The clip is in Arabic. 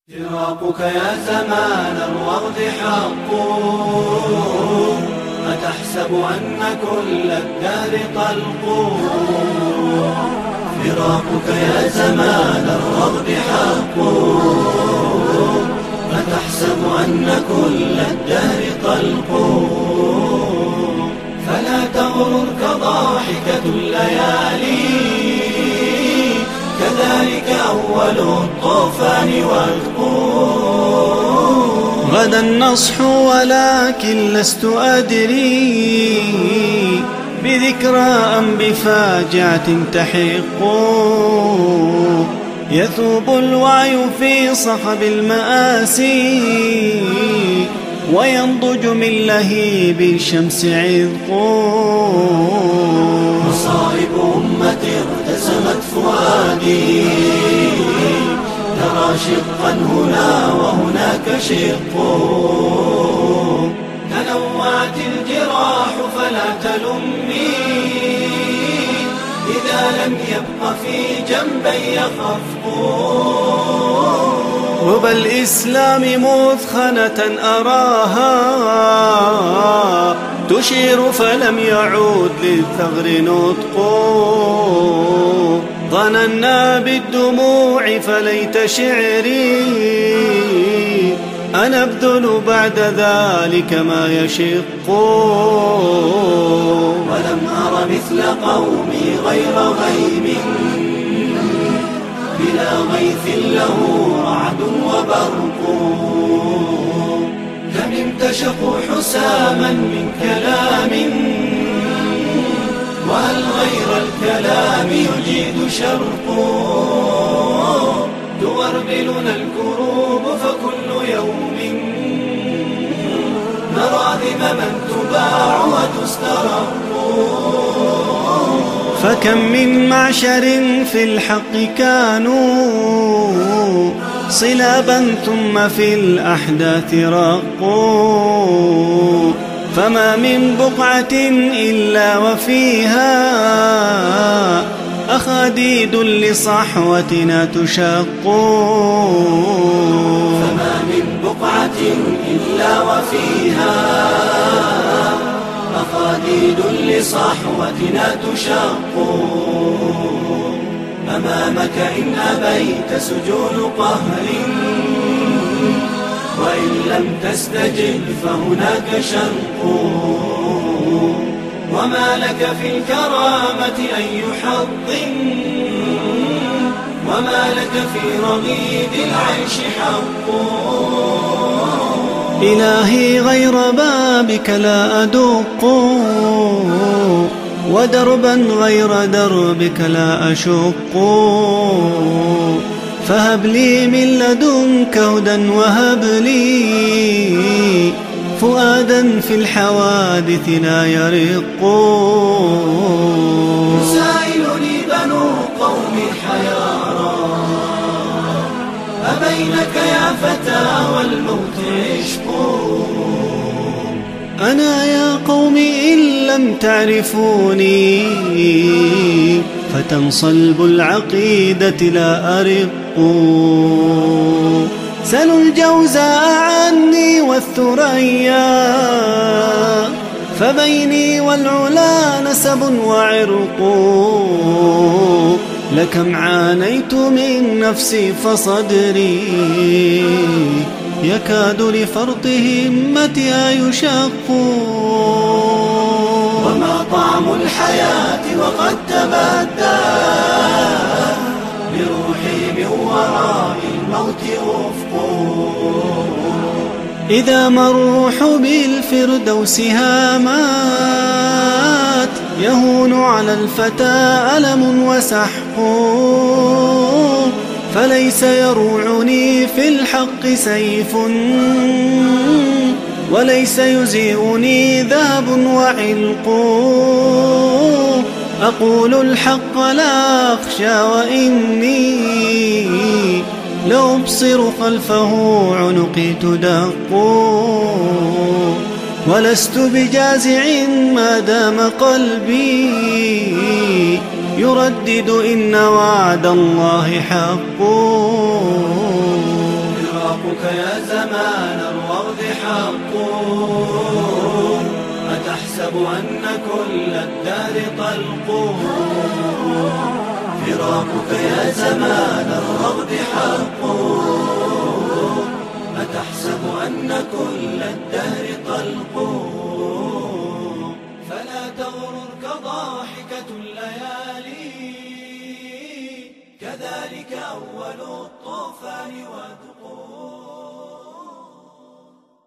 فراقك يا زمان الوغد حق، أتحسب أن كل الدهر طلق. فراقك يا زمان الوغد حق، أتحسب أن كل الدهر طلق. فلا تغررك ضاحكة الليالي، كذلك أول الطوفان والقوم. غدا النصح ولكن لست أدري بذكرى أم بفاجعة تحق. يثوب الوعي في صخب المآسي، وينضج من لهيب الشمس عذق. مصائب أمة ارتسمت فؤادي، ترى شقا هنا وهناك شق. تنوعت الجراح فلا تلمني، إذا لم يبق في جنبي خفق. ربى الإسلام مثخنة أراها، تشير فلم يعود للثغر نطق. ظننا بالدموع فليت شعري، أنا أبذل بعد ذلك ما يشق. ولم أر مثل قومي غير غيم، بلا غيث له رعد وبرق. كم امتشقوا حساما من كلام، وهل غير الكلام يجيد شرق. تغربلنا الكروب فكل يوم نرى ذمما تباع وتسترق. فكم من معشر في الحق كانوا صلابا ثم في الأحداث رقوا. فما من بقعة إلا وفيها أخاديد لصحوتنا تشق. فما من بقعة إلا وفيها أخاديد لصحوتنا تشق. أمامك إن أبيت سجون قهر، وإن لم تستجب فهناك شرق. وما لك في الكرامة أي حظ، وما لك في رغيد العيش حق. إلهي غير بابك لا أدق، ودربا غير دربك لا أشق. فهب لي من لدنك هدى، وهب لي فؤادا في الحوادث لا يرق. يسائلني بنو قومي حيارى، أبينك يا فتى والموت عشق. أنا يا قوم إن لم تعرفوني، فتى صلب العقيدة لا أرق. سلوا الجوزاء عني والثريا، فبيني والعلا نسب وعرق. لكم عانيت من نفسي فصدري، يكاد لفرط همتها يشق. وما طعم الحياة وقد تبدى، بروحي من وراء الموت أفق. إذا ما الروح بالفردوس هامات، يهون على الفتى ألم وسحق. فليس يروعني في الحق سيف، وليس يزيئني ذهب وعلق. أقول الحق لا أخشى، وإني لأبصر خلفه عنقي تدق. ولست بجازع ما دام قلبي يردد إن وعد الله حق. فراقك يا زمان الوغد حق. أتحسب أن كل الدهر طلق. فراقك يا زمان الرغد حق. أتحسب أن كل الدهر طلق. فلا تغررك ضاحكة الليالي، كذلك أول الطوفان ودقوق.